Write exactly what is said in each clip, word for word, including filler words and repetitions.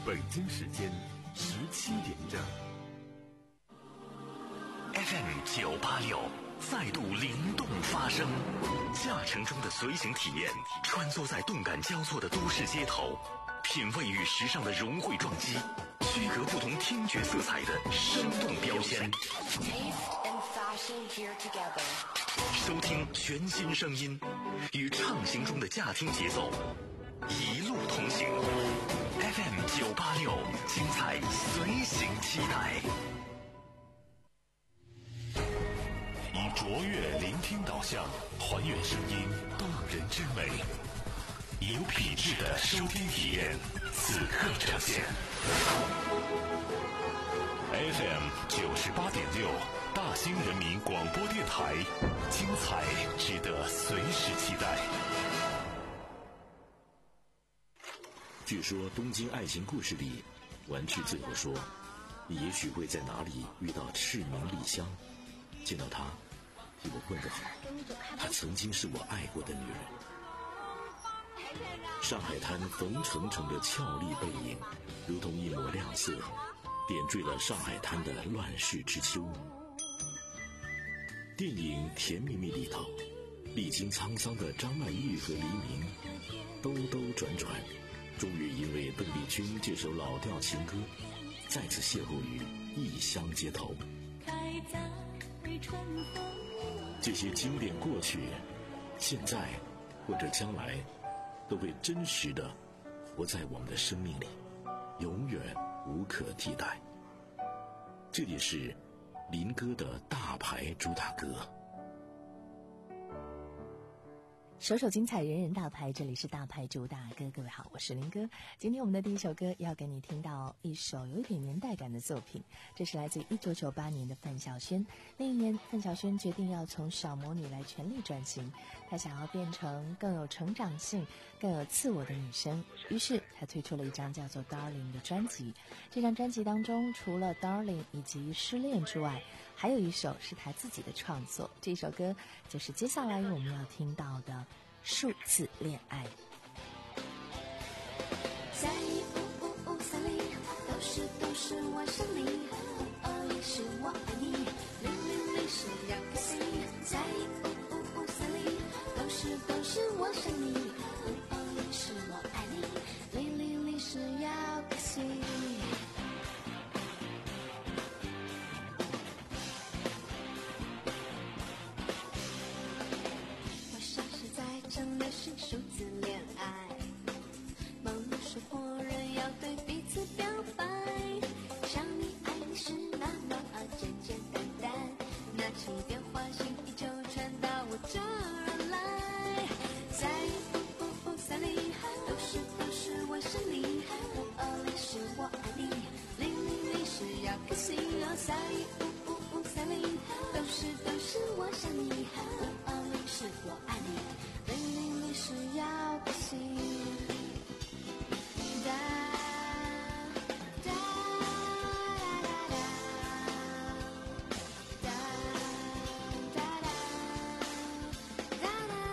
北京时间十七点整。 F M 九八六再度灵动发声，驾乘中的随行体验，穿梭在动感交错的都市街头，品味与时尚的融汇撞击，区隔不同听觉色彩的生动标签。收听全新声音，与畅行中的驾听节奏，一路同行。F M 九八六，精彩随行期待。 以卓越聆听导向，还原声音动人之美，有品质的收听体验，此刻呈现。F M 九十八点六，大兴人民广播电台，精彩值得随时期待。 据说东京爱情故事里，丸治最后说，你也许会在哪里遇到赤名莉香，见到她替我问个好，她曾经是我爱过的女人。上海滩冯程程的俏丽背影如同一抹亮色，点缀了上海滩的乱世之秋。电影《甜蜜蜜》里头，历经沧桑的张曼玉和黎明兜兜转转，终于因为邓丽君这首老调情歌，再次邂逅于异乡街头。这些经典过去，现在或者将来，都会真实的活在我们的生命里，永远无可替代。这里是林哥的大牌主打歌。 首首精彩，人人大牌，这里是大牌主打歌。各位好，我是林哥。今天我们的第一首歌要给你听到一首有一点年代感的作品，这是来自一九九八年的范晓萱。那一年，范晓萱决定要从小魔女来全力转型，她想要变成更有成长性、更有自我的女生。于是，她推出了一张叫做《Darling》的专辑。这张专辑当中，除了《Darling》以及《失恋》之外，还有一首是她自己的创作。这首歌就是接下来我们要听到的数字恋爱。 在五五五三里，都是都是我想你，五二零是我爱你，零零零是要开心。在五五五三里，都是都是我想你，五二零是我爱你，零零零是要开心。正流行数字恋爱，忙碌生活人要对彼此表白，想你爱你是那么简简单单，拿起电话心意就传到我这儿来。在五五五三里，都是都是我想你，五二零是我爱你，零零零是要开心。在五五五三里，都是都是我想你，五二零是我爱你，是要开心。哒哒哒哒哒哒哒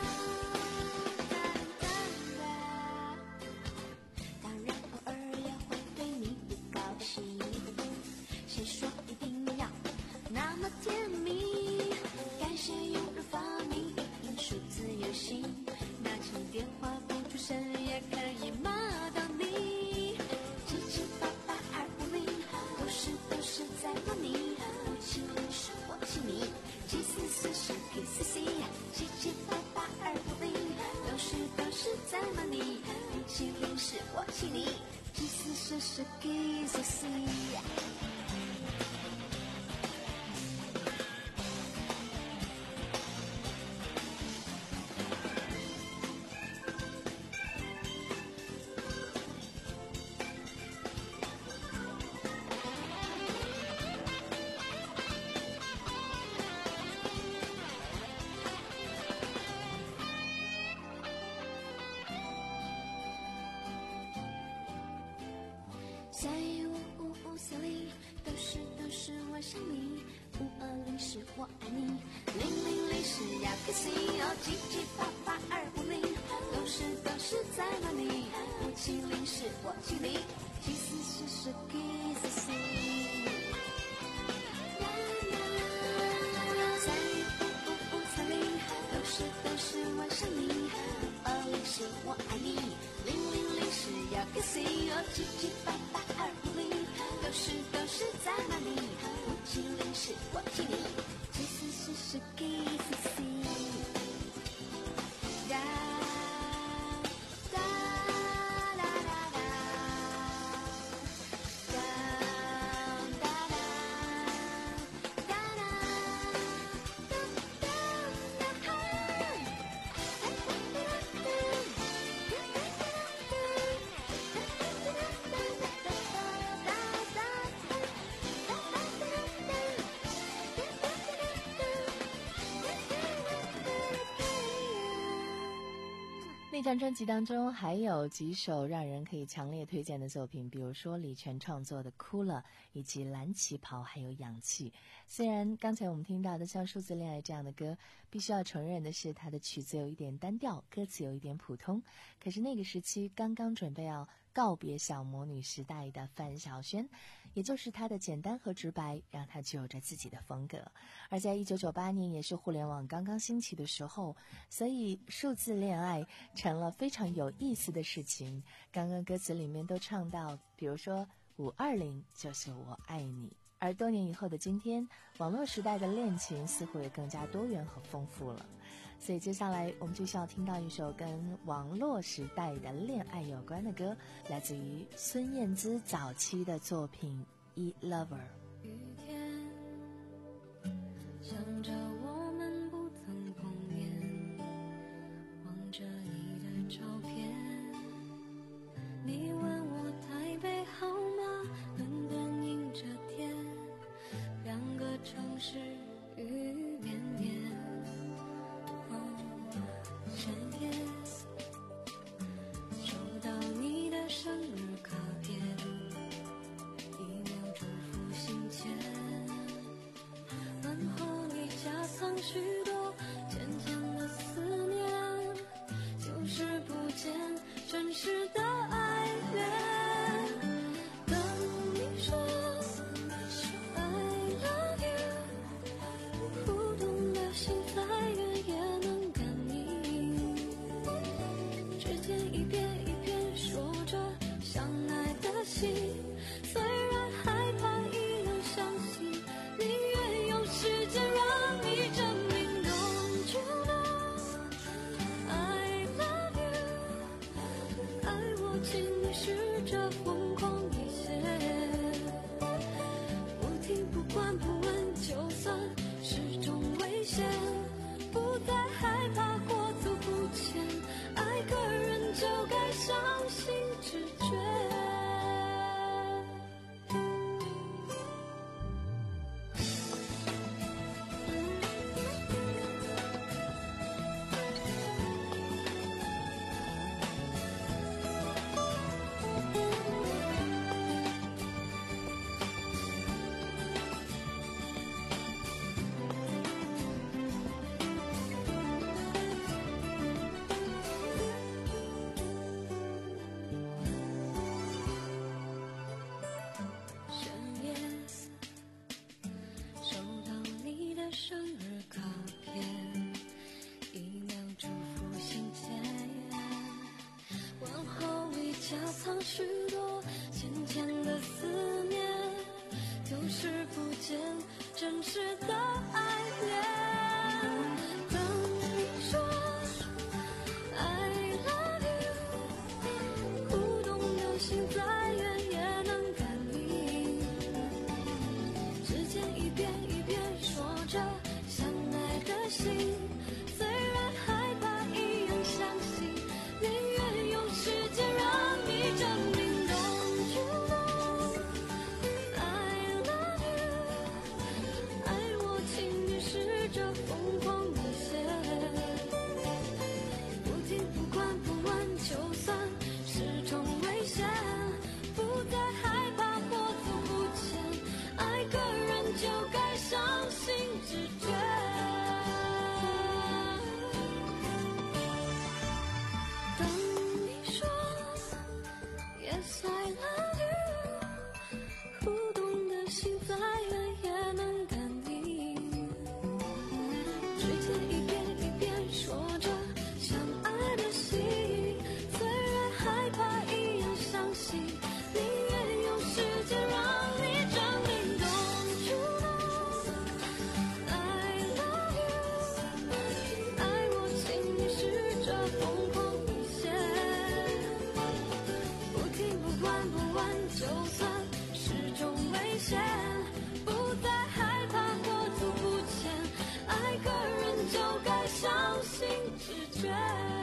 哒哒。当然偶尔也会对你不高兴，谁说一定要那么甜蜜？感谢有人发明数字游戏，电话不出声也可以骂到你，七七八八二五零，都是都是在骂你，五七零是我气你，七四四是 K C C， 七七八八二五零，都是都是在骂你，五七零是我气你，七四四是 K C C。在五五五三里，都是都是我想你，五二零是我爱你，零零零是要开心哦，七七八八二五零，都是都是在哪里？五七零是我气你，七四是 kiss you。三一五五五三零，都是都是我想你。五二零是我爱你，零零零是要 kiss you。七七八八二五零，都是都是在哪里？五七零是我亲你，七四四是 kiss you。哒哒哒哒哒。 那张专辑当中还有几首让人可以强烈推荐的作品，比如说李泉创作的《哭了》，以及《蓝旗袍》还有《氧气》。虽然刚才我们听到的像《数字恋爱》这样的歌，必须要承认的是它的曲子有一点单调，歌词有一点普通，可是那个时期刚刚准备要告别小魔女时代的范晓萱，也就是她的简单和直白让她具有着自己的风格。而在一九九八年也是互联网刚刚兴起的时候，所以数字恋爱成了非常有意思的事情。刚刚歌词里面都唱到，比如说五二零就是我爱你。而多年以后的今天，网络时代的恋情似乎也更加多元和丰富了。所以接下来我们就需要听到一首跟网络时代的恋爱有关的歌，来自于孙燕姿早期的作品《E Lover》。 雨天，想着我们不曾碰面，望着你的照片，你问我台北好吗？伦敦阴着天，两个城市雨绵绵。深夜收到你的生日卡片，一秒祝福信笺，问候你夹藏许多浅浅的思念，就是不见真实的爱恋。等你说 I love you， 互动的心再远也能感应，指尖一遍一遍说着相爱的心，虽然害怕依然相信，宁愿用时间让你证明。Don't you know I love you， 爱我请你试着疯狂一些，不听不管不问，就算是种危险，不再害怕过足不前，爱个人就该相信直觉。深夜收到你的生日卡片，一秒祝福信笺，问候里夹藏许多浅浅的思念，就是不见真实的爱恋。等你说 I love you， 互动的心再远也能感应，指尖一遍一遍说着相爱的心，虽然害怕依然相信，宁愿用时间让你证明。Don't you know I love you， 爱我请你试着疯狂一些，不听不管不问，就算是种危险，不再害怕过足不前，爱个人就该相信直觉。等你说 Yes I love you， 管不完，就算始终危险，不再害怕过足不前，爱个人就该相信直觉。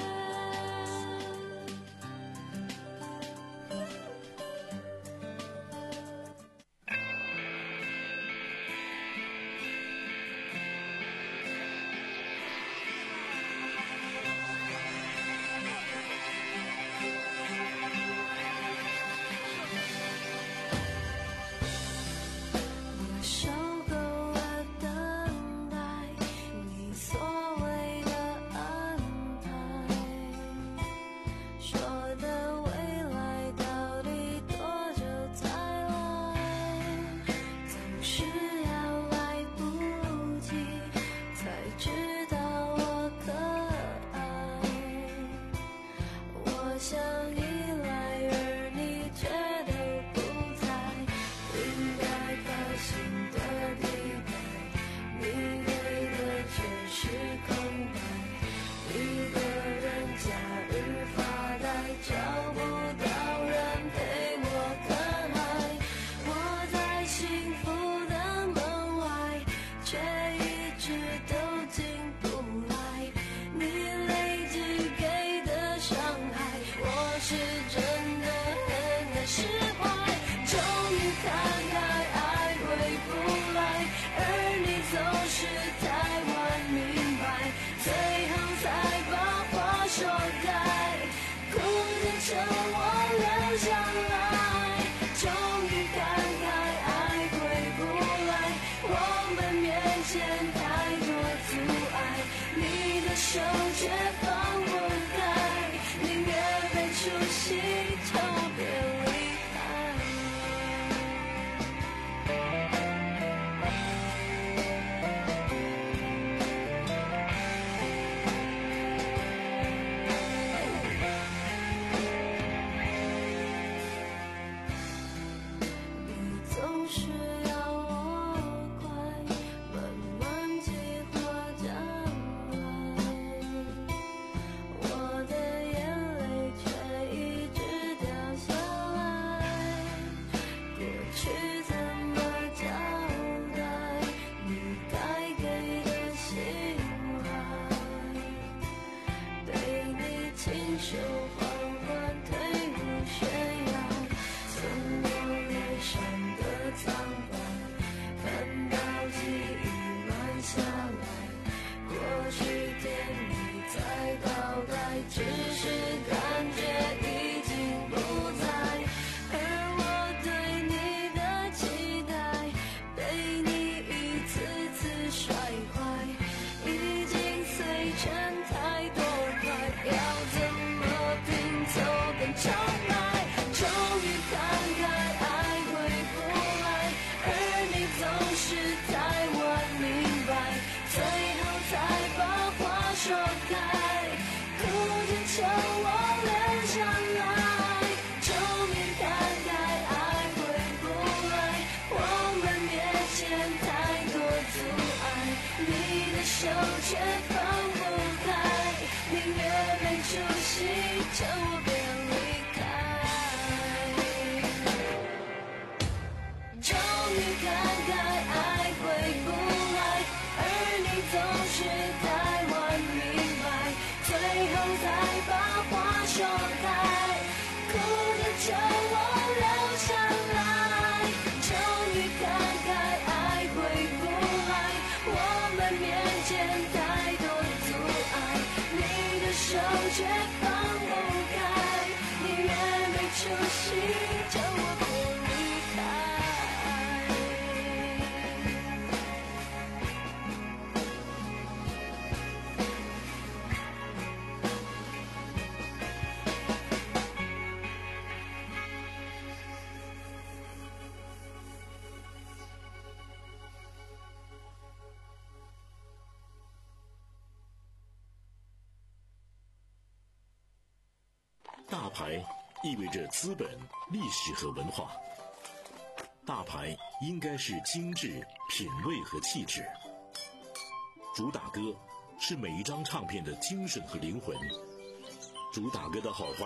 大牌意味着资本、历史和文化。大牌应该是精致、品味和气质。主打歌是每一张唱片的精神和灵魂。主打歌的好坏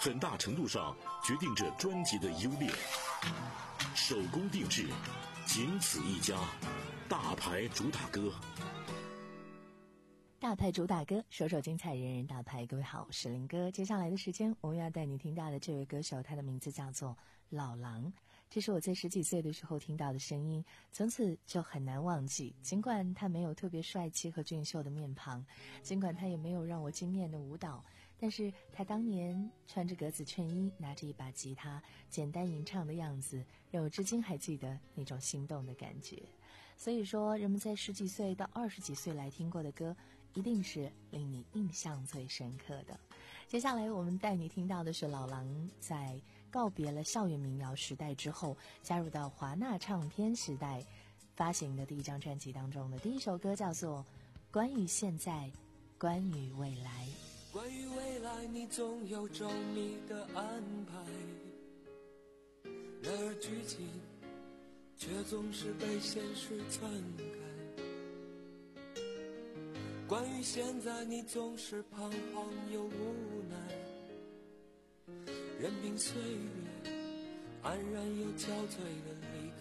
很大程度上决定着专辑的优劣。手工定制，仅此一家，大牌主打歌。 大牌主打歌，首首精彩，人人大牌。各位好，我是林哥。接下来的时间，我们要带你听到的这位歌手，他的名字叫做老狼。这是我在十几岁的时候听到的声音，从此就很难忘记。尽管他没有特别帅气和俊秀的面庞，尽管他也没有让我惊艳的舞蹈，但是他当年穿着格子衬衣，拿着一把吉他，简单吟唱的样子，让我至今还记得那种心动的感觉。所以说，人们在十几岁到二十几岁来听过的歌，一定是令你印象最深刻的。接下来我们带你听到的是老狼在告别了校园民谣时代之后，加入到华纳唱片时代发行的第一张专辑当中的第一首歌，叫做《关于现在，关于未来》。 关于未来，你总有周密的安排，然而剧情却总是被现实篡改。关于现在，你总是彷徨又无奈，任凭岁月安然又憔悴的离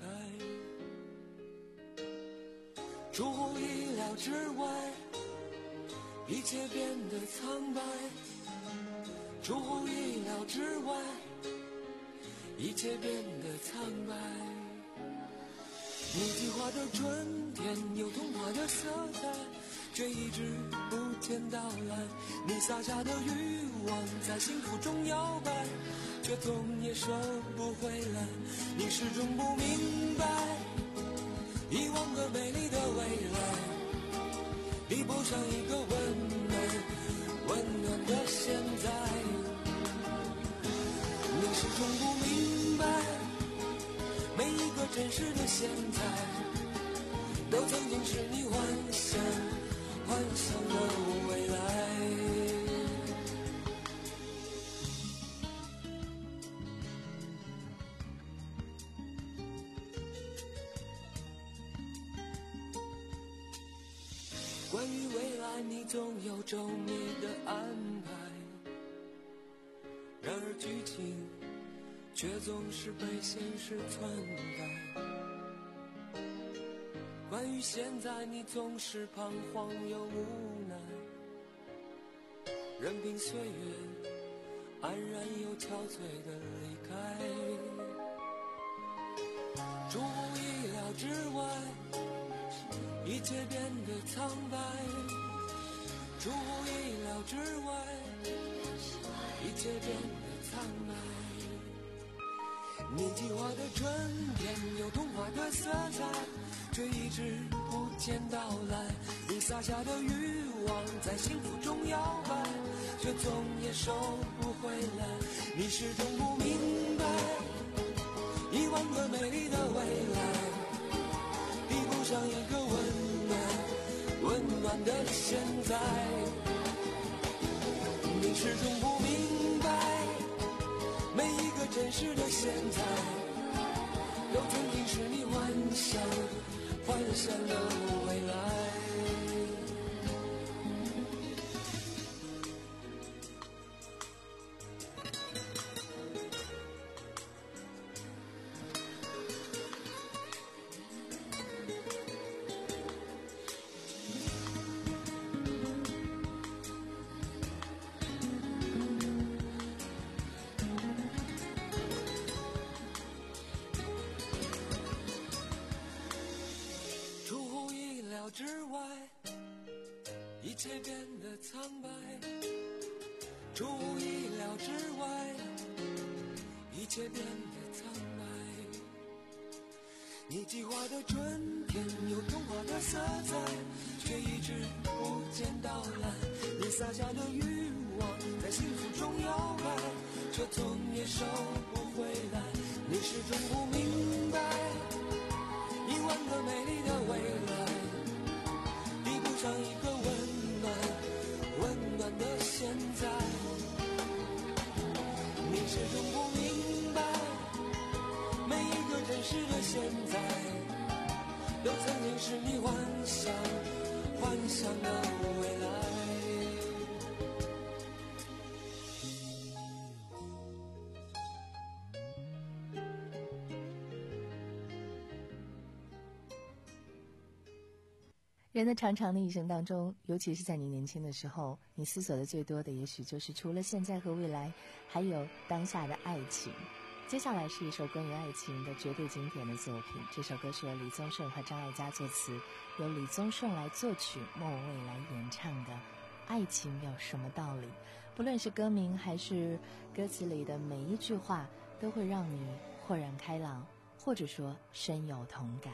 开。出乎意料之外，一切变得苍白，出乎意料之外，一切变得苍白。你计划的春天有童话的色彩，却一直不见到来。你撒下的欲望在幸福中摇摆，却总也收不回来。你始终不明白，遗忘个美丽的未来，比不上一个温暖温暖的现在。你始终不明白，每一个真实的现在，都曾经是你幻想幻想的未来。关于未来，你总有周密的安排，然而剧情却总是被现实篡改。关于现在，你总是彷徨又无奈，任凭岁月安然又憔悴的离开。出乎意料之外，一切变得苍白，出乎意料之外，一切变得苍白。你计划的春天有童话的色彩，却一直不见到来。你撒下的欲望在幸福中摇摆，却总也收不回来。你始终不明白，一万个美丽的未来，比不上一个温暖温暖的现在。你始终不明白，每一个真实的现在，都曾经是你幻想幻想的未来。之外，一切变得苍白，出乎意料之外，一切变得苍白。你计划的春天有童话的色彩，却一直不见到来。你撒下的欲望在幸福中摇摆，却总也收不回来。你始终不明白，一万个美丽的未来，上一个温暖温暖的现在。你始终不明白，每一个真实的现在，都曾经是你幻想幻想的未来。 人的长长的一生当中，尤其是在你年轻的时候，你思索的最多的也许就是除了现在和未来，还有当下的爱情。接下来是一首关于爱情的绝对经典的作品，这首歌是由李宗盛和张艾嘉作词，由李宗盛来作曲，莫文蔚来演唱的《爱情有什么道理》。不论是歌名还是歌词里的每一句话，都会让你豁然开朗，或者说深有同感。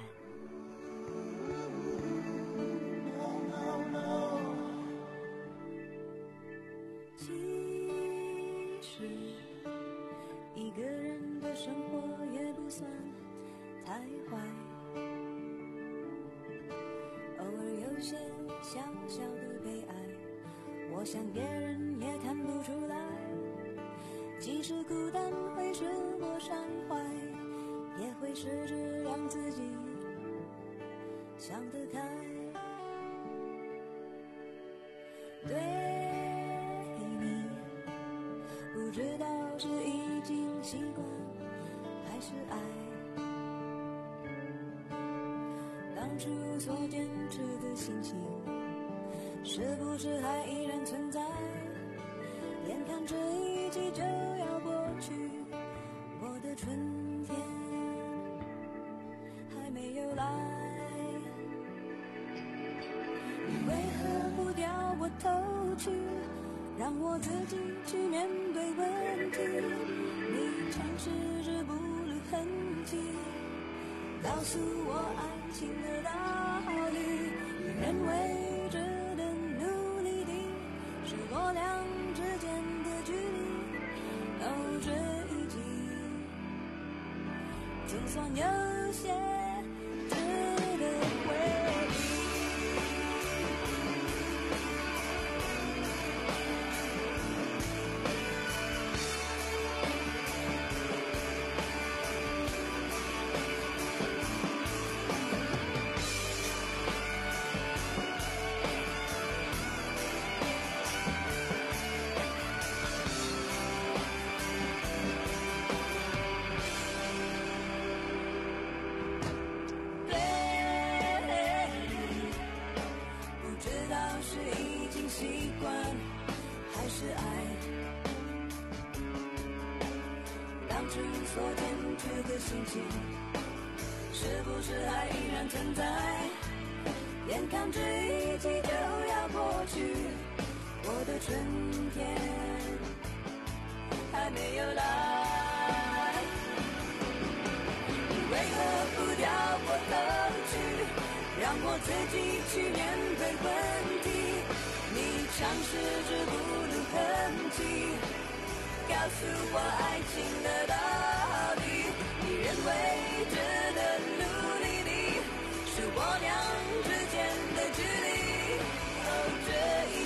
其实一个人的生活也不算太坏，偶尔有些小小的悲哀，我想别人也看不出来。即使孤单会使我伤怀，也会试着让自己想得开。对你不知道是已经习惯还是爱，当初所坚持的心情是不是还依然存在？眼看这一季就要过去，我的春天还没有来。你为何不掉我头去，让我自己去面对问题？你尝试着不露痕迹，告诉我爱情的道理。你认为值得努力的是我俩之间的距离。哦，这一季总算有些值得回忆。习惯还是爱，当初所坚持的心情是不是还依然存在？眼看这一季就要过去，我的春天还没有来。你为何不掉我头去，让我自己去面对问题？你尝试着不露痕迹，告诉我爱情的道理。你认为值得努力的是我俩之间的距离。哦，这一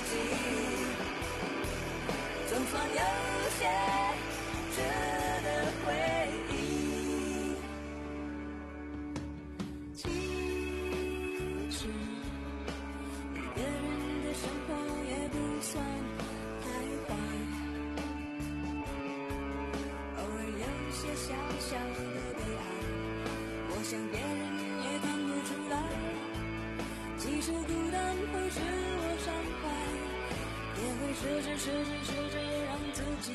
季总算有些值得回忆。其实一个人的生活也不算太坏，偶尔有些小小的悲哀，我想别人也看不出来。即使孤单会使我伤怀，也会试着试着试着让自己，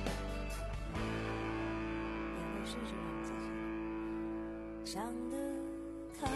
也会试着让自己想得开。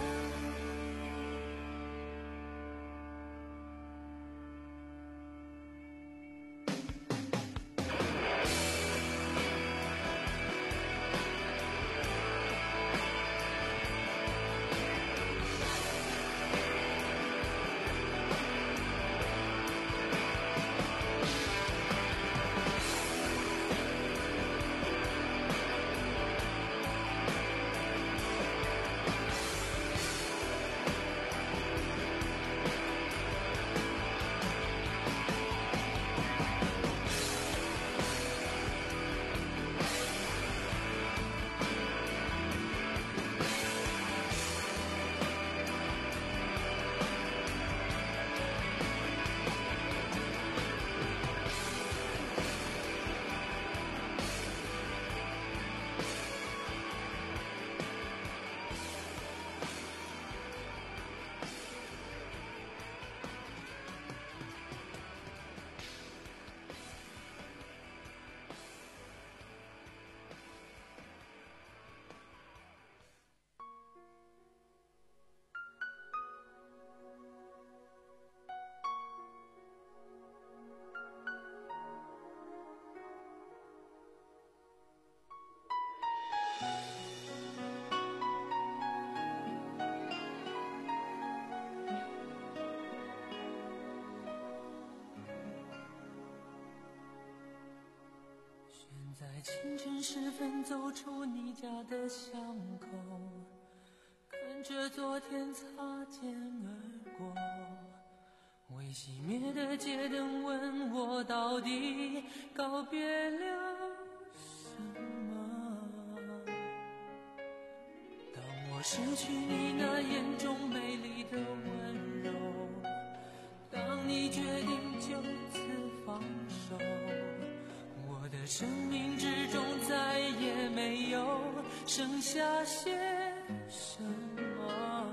晨时分走出你家的巷口，看着昨天擦肩而过，未熄灭的街灯问我到底告别了什么。当我失去你那眼中美丽的温柔，当你决定就此放手，我的生命之中再也没有剩下些什么，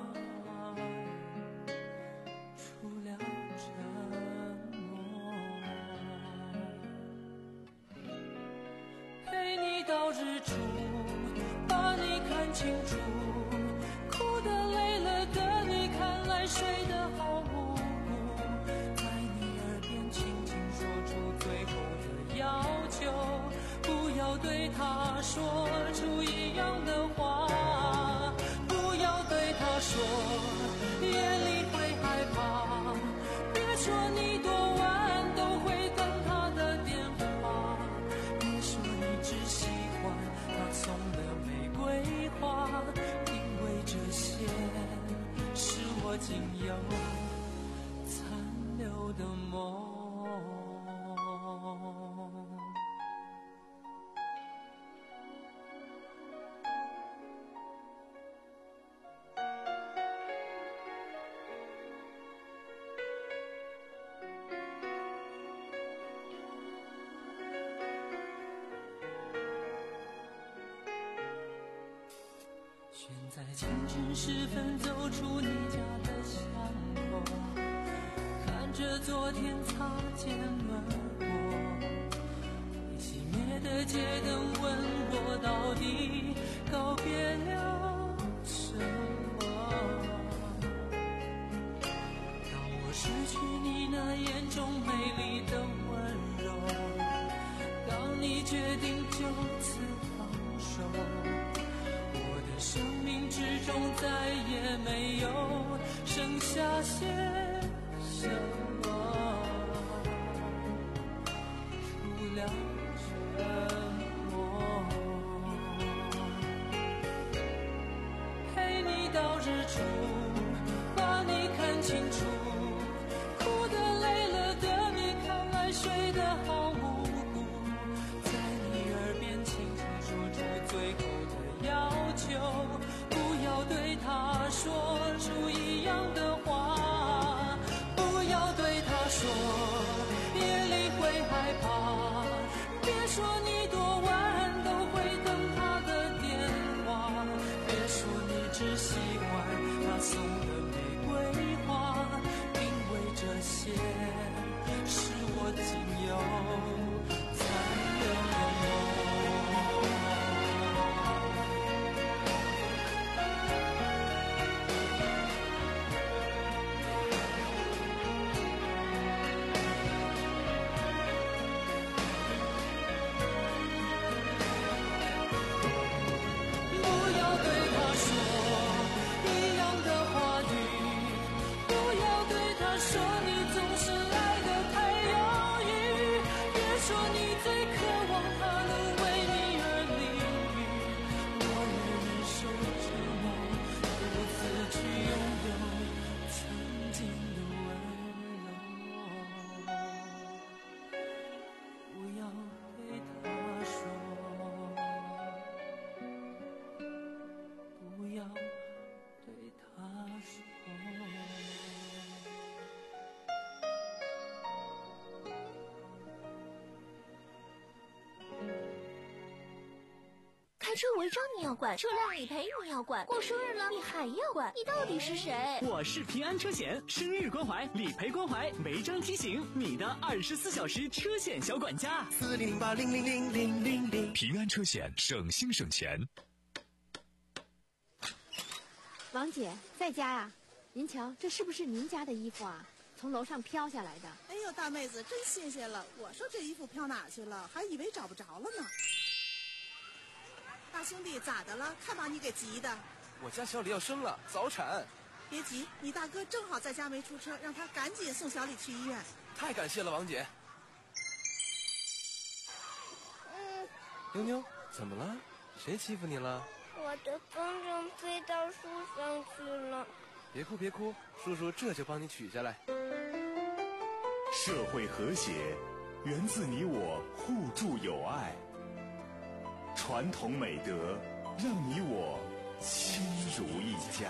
除了沉默。陪你到日出，把你看清楚，哭得累了的你看来睡得好无辜，在你耳边轻轻说出最后的要求，不要对他说出一样的话，不要对他说夜里会害怕，别说你多晚都会等他的电话，别说你只喜欢他送的玫瑰花，因为这些是我仅有残留的梦。选在清晨时分走出你家的巷口，看着昨天擦肩而过，未熄灭的街灯问我到底告别了什么。当我失去你那眼中美丽的温柔，当你决定就此放手，生命之中再也没有剩下些什么，除了沉默。陪你到日出，把你看清楚，哭得累了的你看来睡得好无辜，在你耳边轻轻说出最后的要求，不要对他说出一样的话，不要对他说夜里会害怕，别说你多晚都会等他的电话，别说你只喜欢他送的玫瑰花，因为这些是我仅有残留的梦。 车违章你要管，车辆理赔你要管，过生日了你还要管，你到底是谁？ 我是平安车险，生日关怀、理赔关怀、违章提醒，你的二十四小时车险小管家。 四零零八零零零零零零， 平安车险，省心省钱。 王姐在家呀？您瞧，这是不是您家的衣服啊？从楼上飘下来的。 哎呦，大妹子真谢谢了。我说这衣服飘哪去了，还以为找不着了呢。大兄弟，咋的了？看把你给急的。 我家小李要生了，早产。 别急，你大哥正好在家没出车，让他赶紧送小李去医院。 太感谢了，王姐。 嗯。 妞妞， 怎么了？谁欺负你了？ 我的风筝飞到树上去了。 别哭别哭，叔叔这就帮你取下来。 社会和谐源自你我互助友爱，传统美德让你我亲如一家。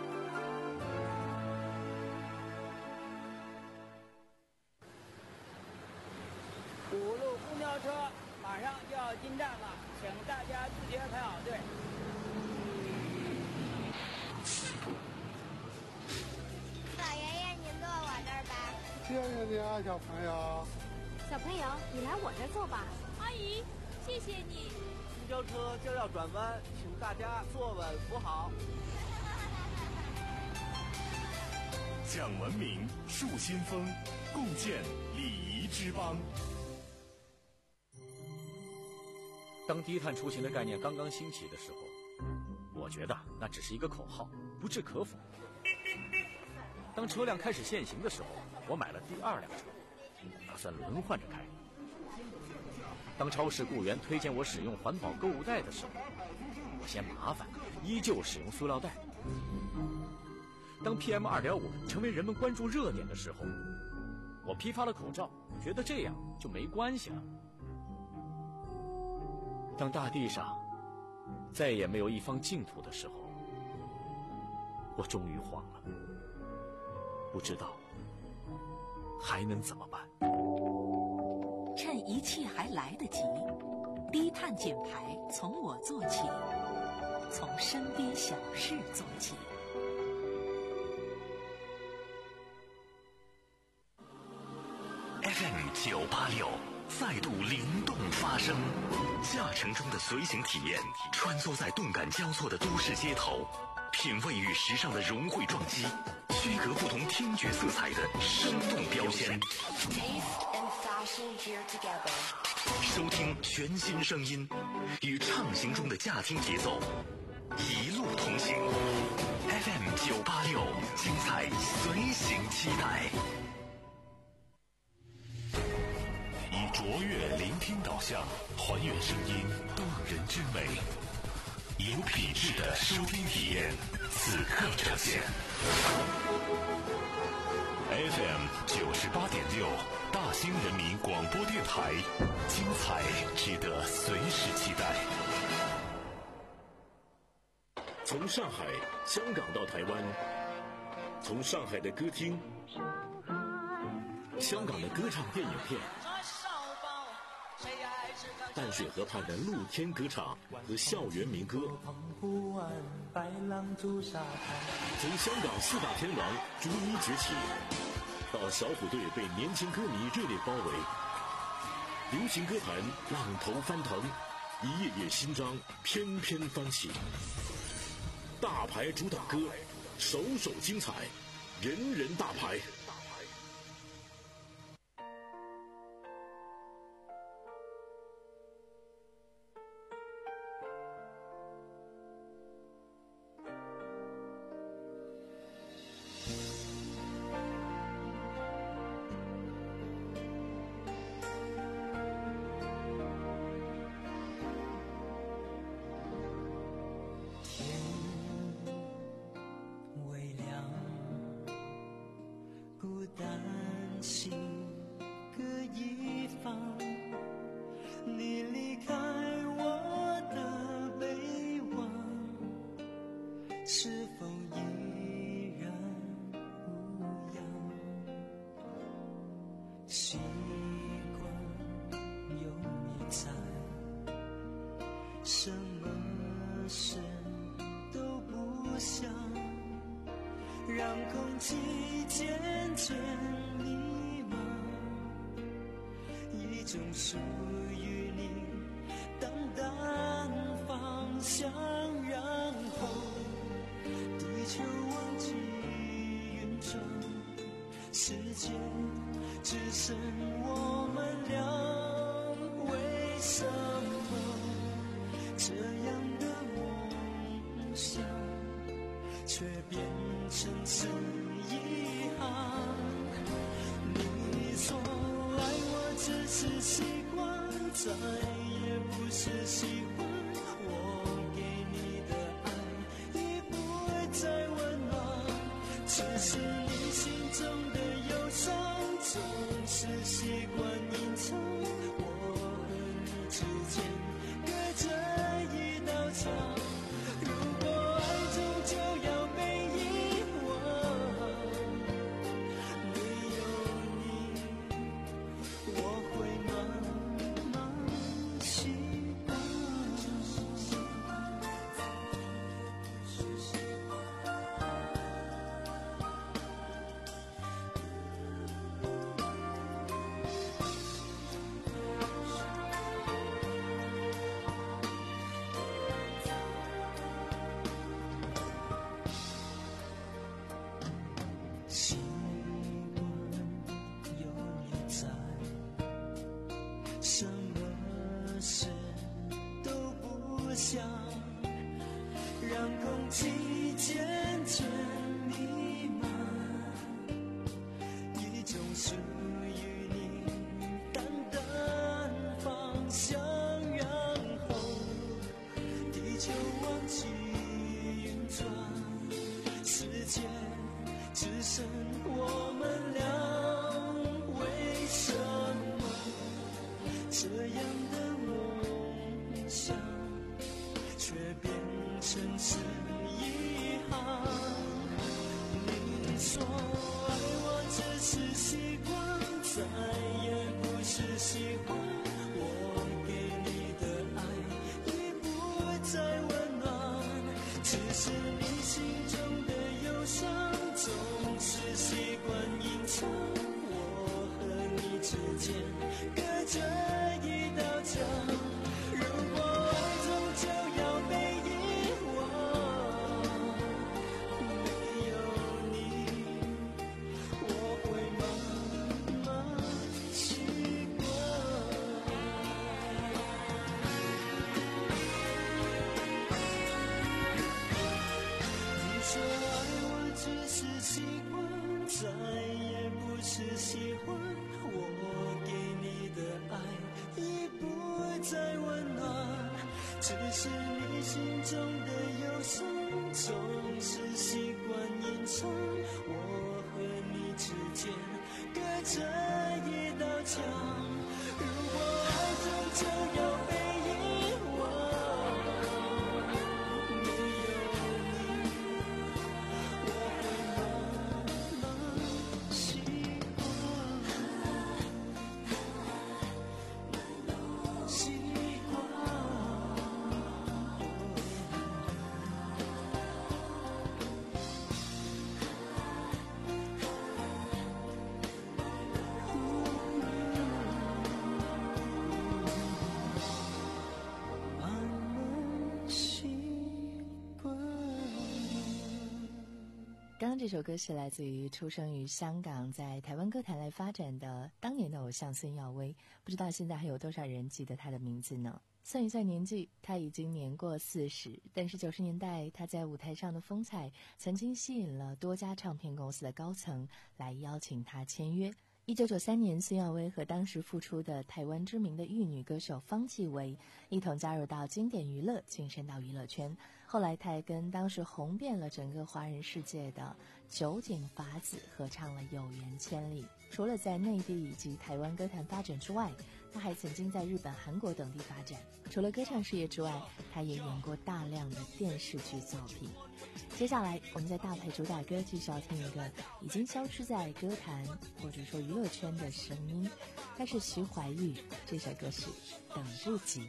五路公交车马上就要进站了，请大家自觉排好队。 老爷爷，您坐我这儿吧。 谢谢你啊，小朋友。 小朋友，你来我这儿坐吧。 阿姨，谢谢你。 公交车就要转弯，请大家坐稳扶好。 讲文明，树新风，共建礼仪之邦。 当低碳出行的概念刚刚兴起的时候，我觉得那只是一个口号，不置可否。当车辆开始限行的时候，我买了第二辆车，打算轮换着开。当超市雇员推荐我使用环保购物袋的时候，我嫌麻烦，依旧使用塑料袋。当 P M 二点五 成为人们关注热点的时候，我批发了口罩，觉得这样就没关系了。当大地上再也没有一方净土的时候，我终于慌了，不知道还能怎么办。 趁一切还来得及，低碳减排从我做起，从身边小事做起。 F M 九八六再度灵动发声，驾乘中的随行体验，穿梭在动感交错的都市街头，品味与时尚的融汇撞击，区隔不同听觉色彩的生动标签。收听全新声音，与畅行中的驾听节奏，一路同行。F M 九八六，精彩随行期待。 以卓越聆听导向，还原声音动人之美，有品质的收听体验，此刻呈现。F M 九十八点六，大兴人民广播电台，精彩值得随时期待。 从上海、香港到台湾，从上海的歌厅、香港的歌唱电影片，淡水河畔的露天歌唱和校园民歌，从香港四大天王逐一崛起，到小虎队被年轻歌迷热烈包围，流行歌坛浪头翻腾，一页页新章翩翩翻起。大牌主打歌，首首精彩，人人大牌。 什么事都不想，让空气渐渐弥漫，一种属于你淡淡芳香，然后地球忘记运转，世界只剩我们俩，为什么这样的梦想却变成是遗憾？你说爱我只是习惯，再也不是喜欢， 只是你心中的忧伤总是习惯隐藏，我和你之间隔着一道墙。如果爱终究要被遗忘，没有你我会慢慢习惯。习惯有你在，什么事都不想，让空气渐渐弥漫一种属于你淡淡芳香，然后地球忘记运转，世界只剩我们俩，为什么这样的梦想却变成是遗憾？你说爱我只是习惯，再也不是喜欢，我给你的爱已不再温暖，只是你心中的忧伤总是习惯隐藏，我和你之间隔着一道墙。如果爱终究要被遗忘，没有你我会慢慢习惯。你说爱我只是习惯，再也不是喜欢，我给你的爱已不再温暖，只是你心中的忧伤总是习惯隐藏，我和你之间隔着一道墙。如果爱终究要被遗忘，没有你我会慢慢习惯，习惯。 刚刚这首歌是来自于出生于香港，在台湾歌坛来发展的当年的偶像孙耀威，不知道现在还有多少人记得他的名字呢？算一算年纪，他已经年过四十，但是九十年代他在舞台上的风采曾经吸引了多家唱片公司的高层来邀请他签约。一九九三年，孙耀威和当时复出的台湾知名的玉女歌手方季惟一同加入到经典娱乐，晋升到娱乐圈。后来他还跟当时红遍了整个华人世界的酒井法子合唱了《有缘千里》。除了在内地以及台湾歌坛发展之外，他还曾经在日本、韩国等地发展。除了歌唱事业之外，他也演过大量的电视剧作品。接下来我们在大牌主打歌继续要听一个已经消失在歌坛或者说娱乐圈的声音，它是徐怀钰，这首歌是等不及。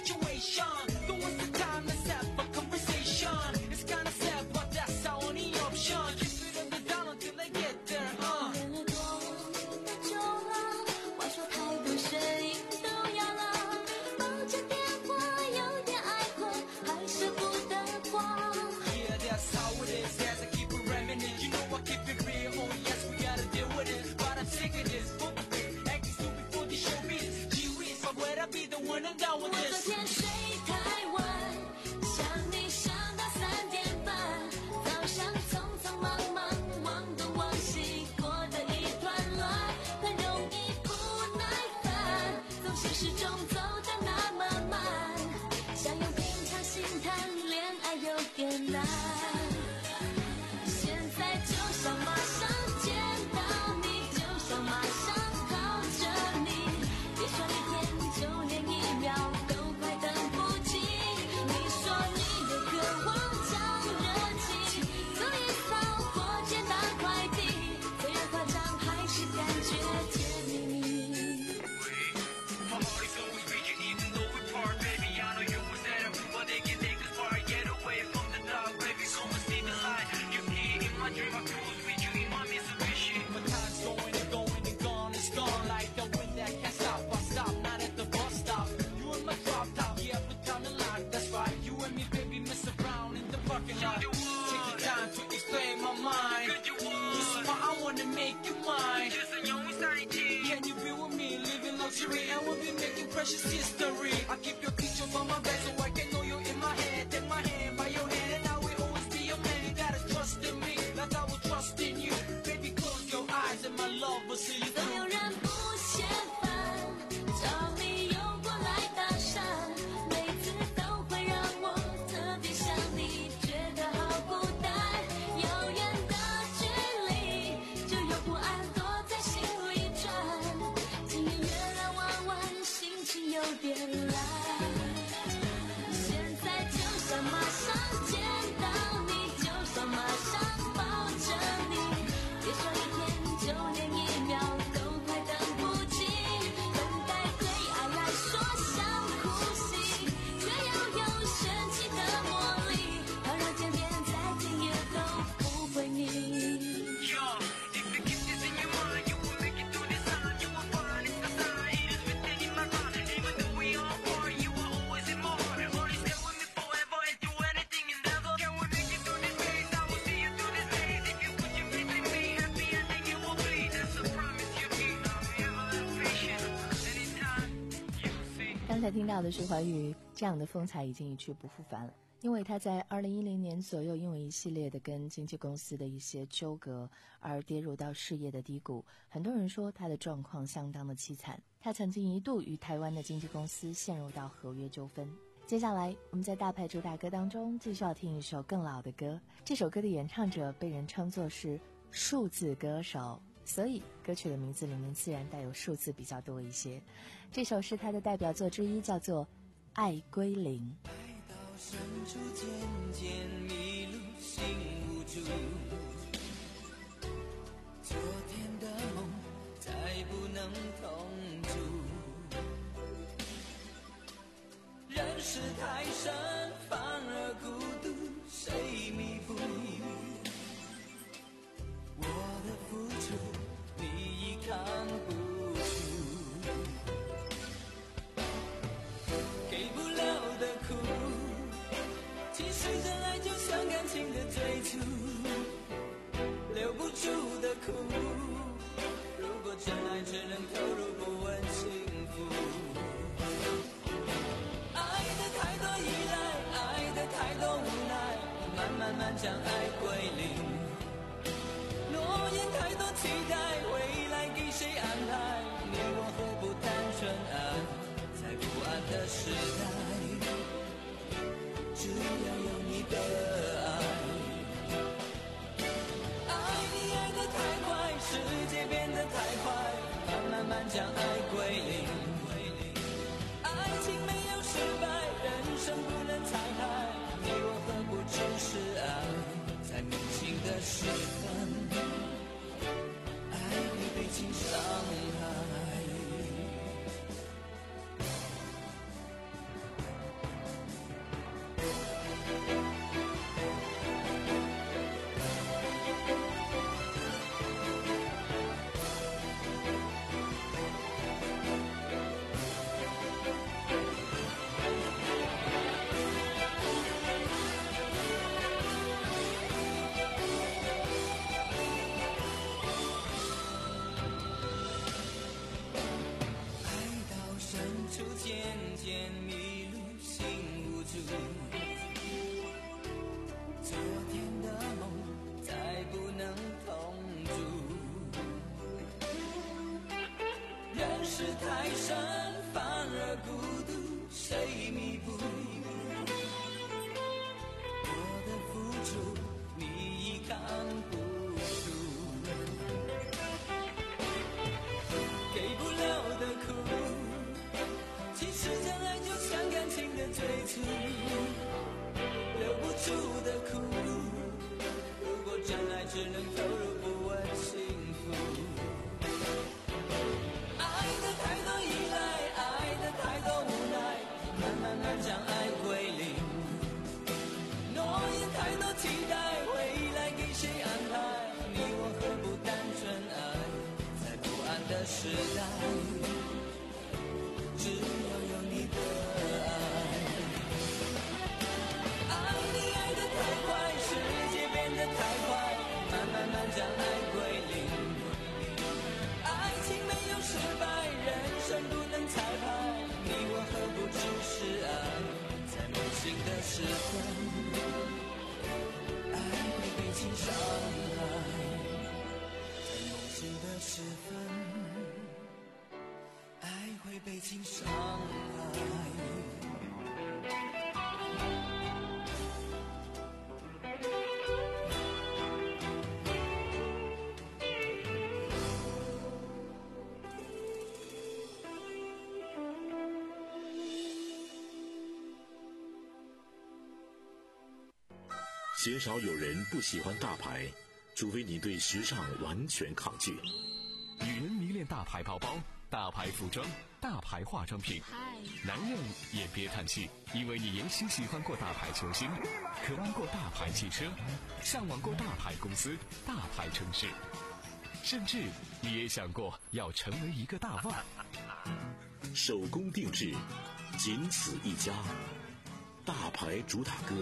我昨天睡太晚，想你想到三点半，早上匆匆忙忙忘东忘西，过得一团乱，很容易不耐烦，总是始终走得那么慢，想用平常心谈恋爱有点难，现在就想 mind. Take the time to explain my mind. This is why I wanna make you mine. Can you be with me, living luxury, and we'll be making precious history. I keep your picture on my back so I can know you in my head. Take my hand by your hand, and I will always be your man. You gotta trust in me, like I will trust in you. Baby, close your eyes, and my love will see you through. 总有人不嫌烦，找你游过来搭讪，每次都会让我特别想你，觉得好孤单。遥远的距离，就有不安躲在心里转。今年月亮弯弯，心情有点蓝。现在就想马上见到你，就想马上抱着你，别说一天就连一秒都快等不及。等待对爱来说像呼吸，却又有神奇的魔力，好让见面再近也都不会腻。 刚才听到的是华语，这样的风采已经一去不复返了。因为他在二零一零年左右，因为一系列的跟经纪公司的一些纠葛而跌入到事业的低谷。很多人说他的状况相当的凄惨，他曾经一度与台湾的经纪公司陷入到合约纠纷。接下来我们在大牌主打歌当中继续要听一首更老的歌，这首歌的演唱者被人称作是数字歌手，所以歌曲的名字里面自然带有数字比较多一些。这首是他的代表作之一，叫做《爱归零》。 爱到深处渐渐迷路，心无助，昨天的梦再不能同住，人世太深反而孤独，谁弥补我的付出，你已扛不住，给不了的苦，其实真爱就像感情的最初，留不住的苦，如果真爱只能投入不问幸福，爱的太多依赖，爱的太多无奈，慢慢慢将爱归零，诺言太多期待，未来给谁安排，你我何不单纯爱，在不安的时代，只要有你的爱，爱你爱得太快，世界变得太快，慢慢慢将爱归零，爱情没有失败，人生不能彩排，你我何不只是爱，在明清的时分，爱你被情伤害。渐渐迷路，心无助，昨天的梦再不能同住，人世太深反而孤独，谁弥补我的付出，你已扛不住，给不了的苦，其实真爱就像感情的最初，留不住的苦，如果真爱只能投入不问幸福，爱的太多依赖，爱的太多无奈，慢慢慢将爱归零，诺言太多期待，未来给谁安排，你我何不单纯爱，在不安的时代，只要有你的爱，爱你爱得太快， 鲜少有人不喜欢大牌，除非你对时尚完全抗拒。 女人迷恋大牌包包、大牌服装、大牌化妆品，男人也别叹气，因为你也许喜欢过大牌球星，渴望过大牌汽车，向往过大牌公司、大牌城市，甚至你也想过要成为一个大腕。 手工定制，仅此一家，大牌主打歌。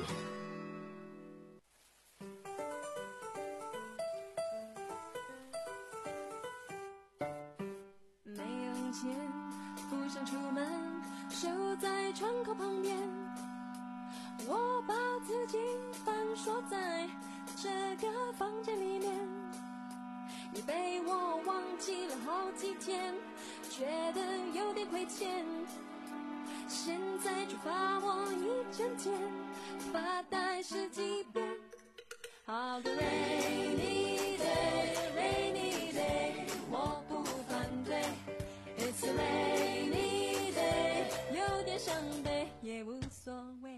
没有钱，不想出门，守在窗口旁边，我把自己反锁在这个房间里面，你被我忘记了好几天，觉得有点亏欠，现在就罚我一整天，发呆十几遍。好个 rainy day rainy day， 我不反对， It's a rainy day， 有点伤悲也无所谓。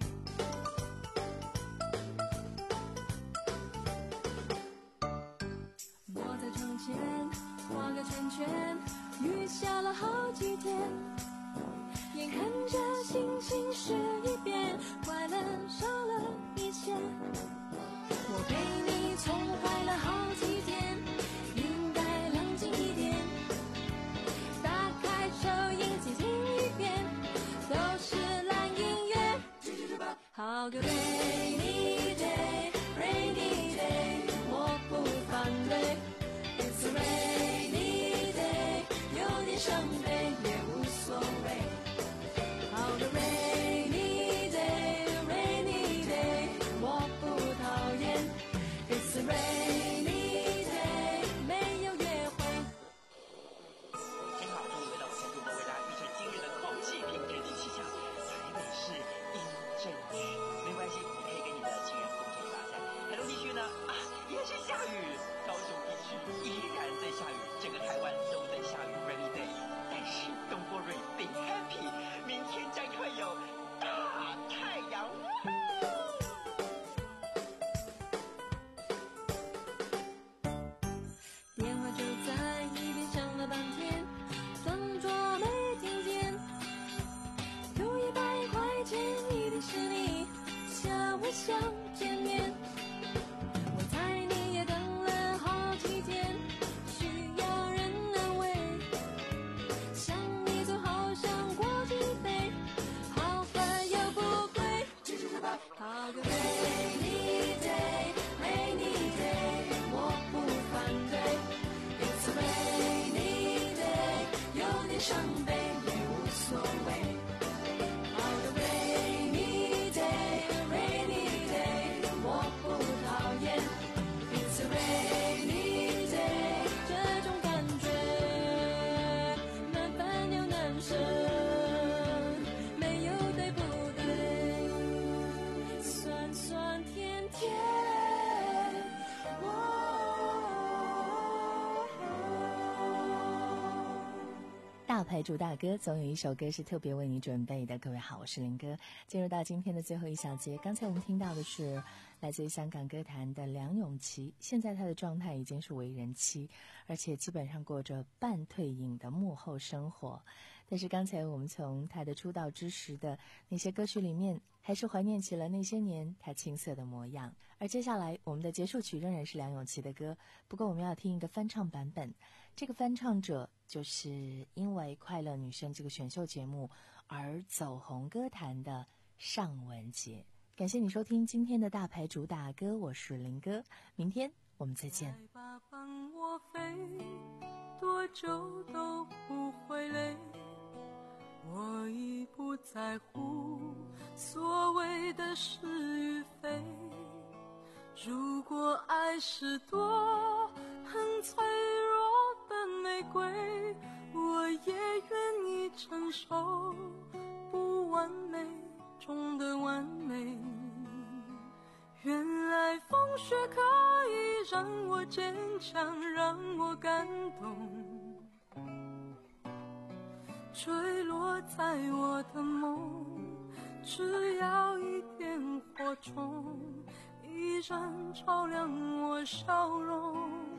我在窗前画个圈圈，雨下了好几天，眼看着星星是一变，快乐少了一些。我陪你宠坏了好几天，应该冷静一点，打开收音机听一遍，都是烂音乐。好个 rainy day rainy day， 我不反对， It's a rainy day， 有点伤悲也无所谓。好个 rainy day rainy day， 我不讨厌， It's a rainy day， 没有约会。 您好，终于回到我们中国为大家预测今日的空气品质及气象。台北市阴阵雨，没关系，你可以跟你的亲人共同打伞。台东地区呢啊也是下雨，高雄地区依然在下雨，整个台湾都在下雨 rainy day。但是 Don't worry, be happy， 明天将会有大太阳。 电话就在一边响了半天，装作没听见，有一百块钱一定是你下微笑见面。我猜你也等了好几天，需要人安慰，想你走好像过几杯，好快又不贵。好个 rainy day rainy day， 我不反对， It's a rainy day， 有点伤悲也无所谓。好个 rainy day rainy day， 我不讨厌， It's a rainy day， 这种感觉难分又难舍，没有对不对，酸酸甜甜。 大牌主打歌，总有一首歌是特别为你准备的。各位好，我是林哥。进入到今天的最后一小节，刚才我们听到的是来自于香港歌坛的梁咏琪，现在她的状态已经是为人妻，而且基本上过着半退隐的幕后生活。但是刚才我们从她的出道之时的那些歌曲里面，还是怀念起了那些年她青涩的模样。而接下来我们的结束曲仍然是梁咏琪的歌，不过我们要听一个翻唱版本。这个翻唱者就是因为《快乐女声》这个选秀节目而走红歌坛的尚雯婕。感谢你收听今天的大牌主打歌，我是林哥，明天我们再见。 把帮我飞，多久都不会累，我已不在乎所谓的是与非，如果爱是朵很脆弱的玫瑰，我也愿意承受不完美中的完美。原来风雪可以让我坚强，让我感动，坠落在我的梦，只要一点火种，依一盏照亮我笑容。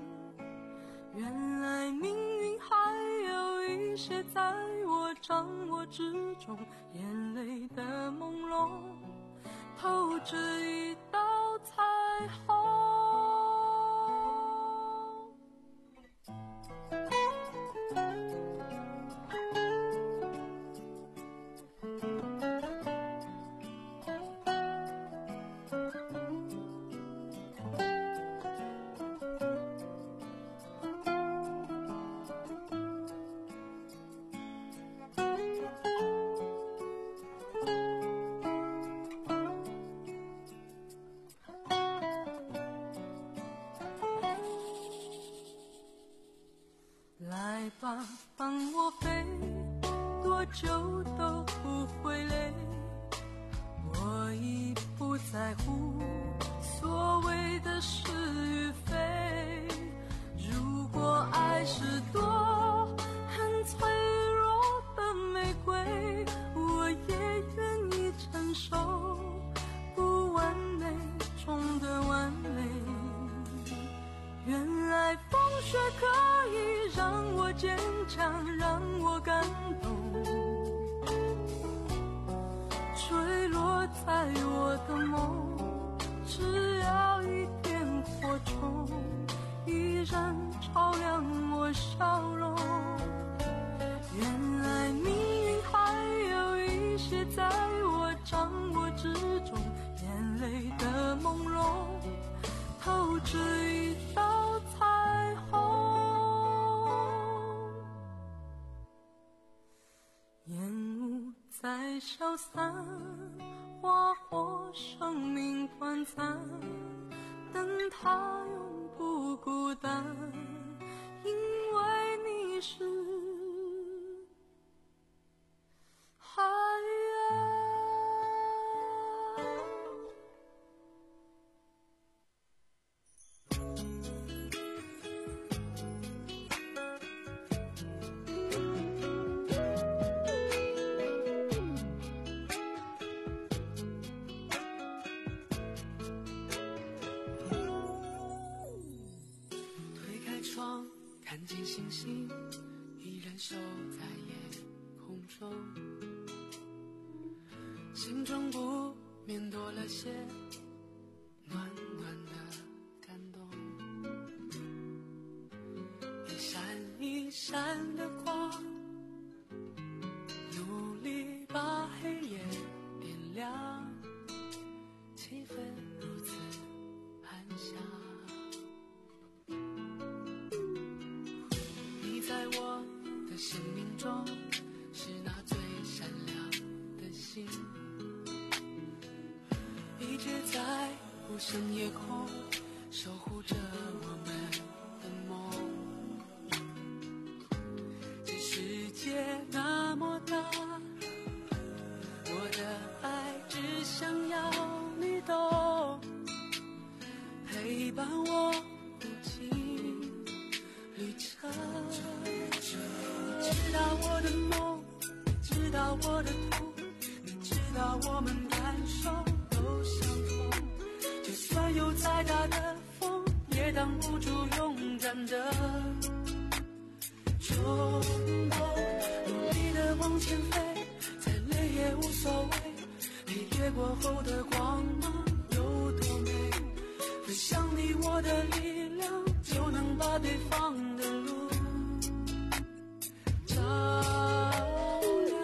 原来命运还有一些在我掌握之中，眼泪的朦胧透着一道彩虹。来吧，放我飞，多久都不会累。我已不在乎所谓的是与非。如果爱是朵很脆弱的玫瑰，我也愿意承受不完美中的完美。原来风雪可以让我坚强，让我感动，坠落在我的梦，只要一点火种，依然照亮我笑容。原来命运还有一些在我掌握之中，眼泪的朦胧透着一道彩虹。烟雾在消散，花火生命短暂，但它永不孤单，因为你是海岸。看见星星依然守在夜空中，心中不免多了些暖暖的感动。一闪一闪的光，努力把黑夜点亮，气氛如此安详。在我的生命中，是那最闪亮的星，一直在无声夜空守护着我们的梦。这世界那么大，我的爱只想要你懂，陪伴我无尽旅程。你知道我的梦，你知道我的痛，你知道我们感受都相同。就算有再大的风，也挡不住勇敢的冲动。努力的往前飞，再累也无所谓。黑夜过后的光芒有多美？分享你我的力量，就能把对方的路照亮。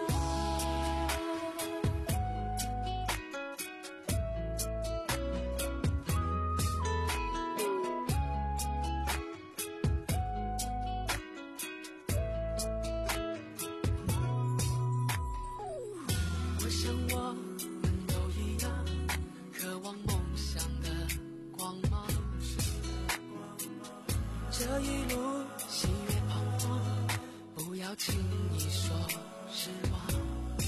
我想我们都一样，渴望梦想的光芒。这一路喜悦彷徨，不要轻易说失望。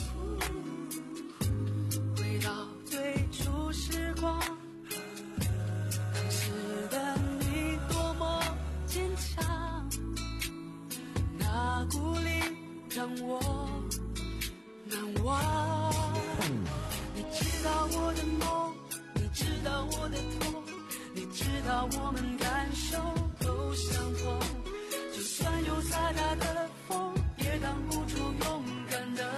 回到最初时光，当时的你多么坚强，那鼓励让我难忘。你知道我的梦，你知道我的痛， 道我们感受都相同，就算有再大的风，也挡不住勇敢的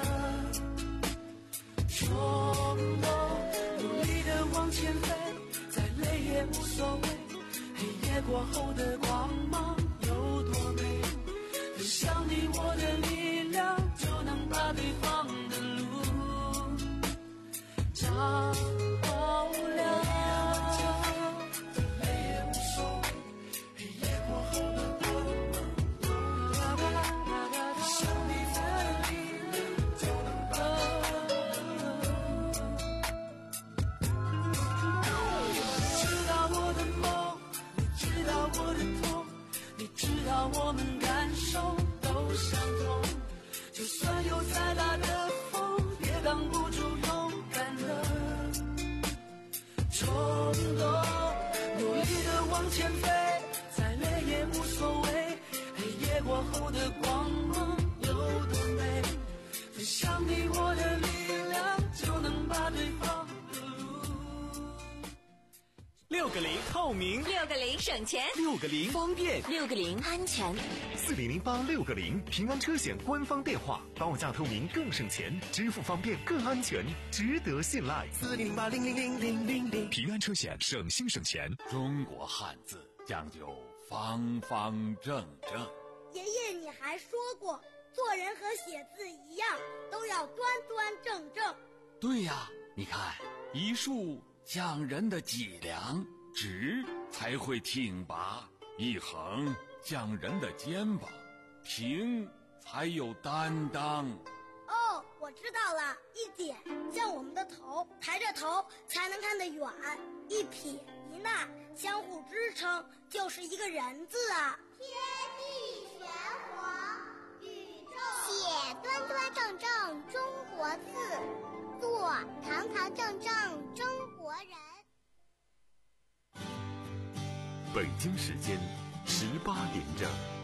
冲动。努力的往前飞，再累也无所谓，黑夜过后的光芒有多美，分享你我的力量，就能把对方的路照亮。我们感受都相同，就算有再大的风，也挡不住勇敢的冲动。努力的往前飞，再累也无所谓，黑夜过后的光芒有多美，分享你我的力量，就能把对方的路。 六个零透明， 六个零省钱， 六个零方便， 六个零安全。 四零零八六个零平安车险官方电话，报价透明更省钱，支付方便更安全，值得信赖。 四零零八零零零零零零平安车险，省心省钱。 中国汉字讲究方方正正。 爷爷，你还说过，做人和写字一样，都要端端正正。 对呀，你看一竖讲人的脊梁，直才会挺拔；一横讲人的肩膀，平才有担当。 哦，我知道了，一点像我们的头，抬着头才能看得远；一撇一捺相互支撑，就是一个人字啊。 天地玄黄，宇宙写端端正正中国字，做堂堂正正中国人。 北京时间十八点整。